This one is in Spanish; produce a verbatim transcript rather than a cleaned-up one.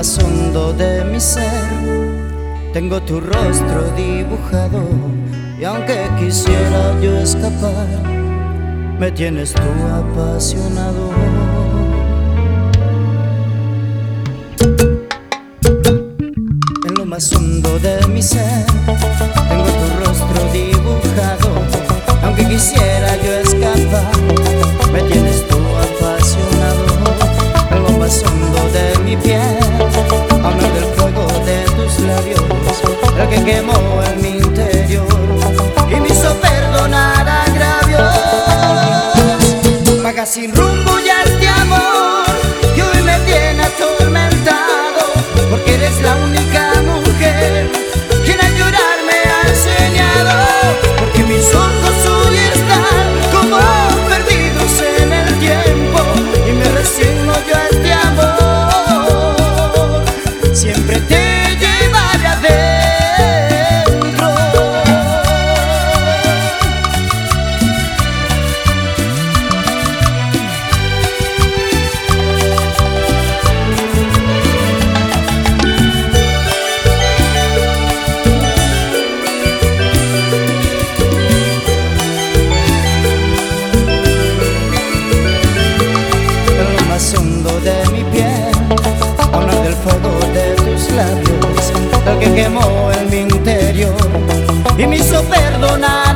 más hondo de mi ser tengo tu rostro dibujado, y aunque quisiera yo escapar, me tienes tú apasionado. En lo más hondo de mi ser tengo tu rostro dibujado, aunque quisiera yo escapar, me tienes tú apasionado. En lo más hondo de mi piel aún arde el fuego de tus labios, el que quemó en mi interior y me hizo perdonar agravios. Vaga sin rumbo ya este amor que hoy me tiene atormentado, porque eres la única mujer quien a llorar me ha enseñado, porque mis ojos hoy están como perdidos en el tiempo y me resigno yo a este amor. Siempre te llevaré adentro. En lo más hondo de mi piel aún arde el fuego de tus labios, el que quemó en mi interior y me hizo perdonar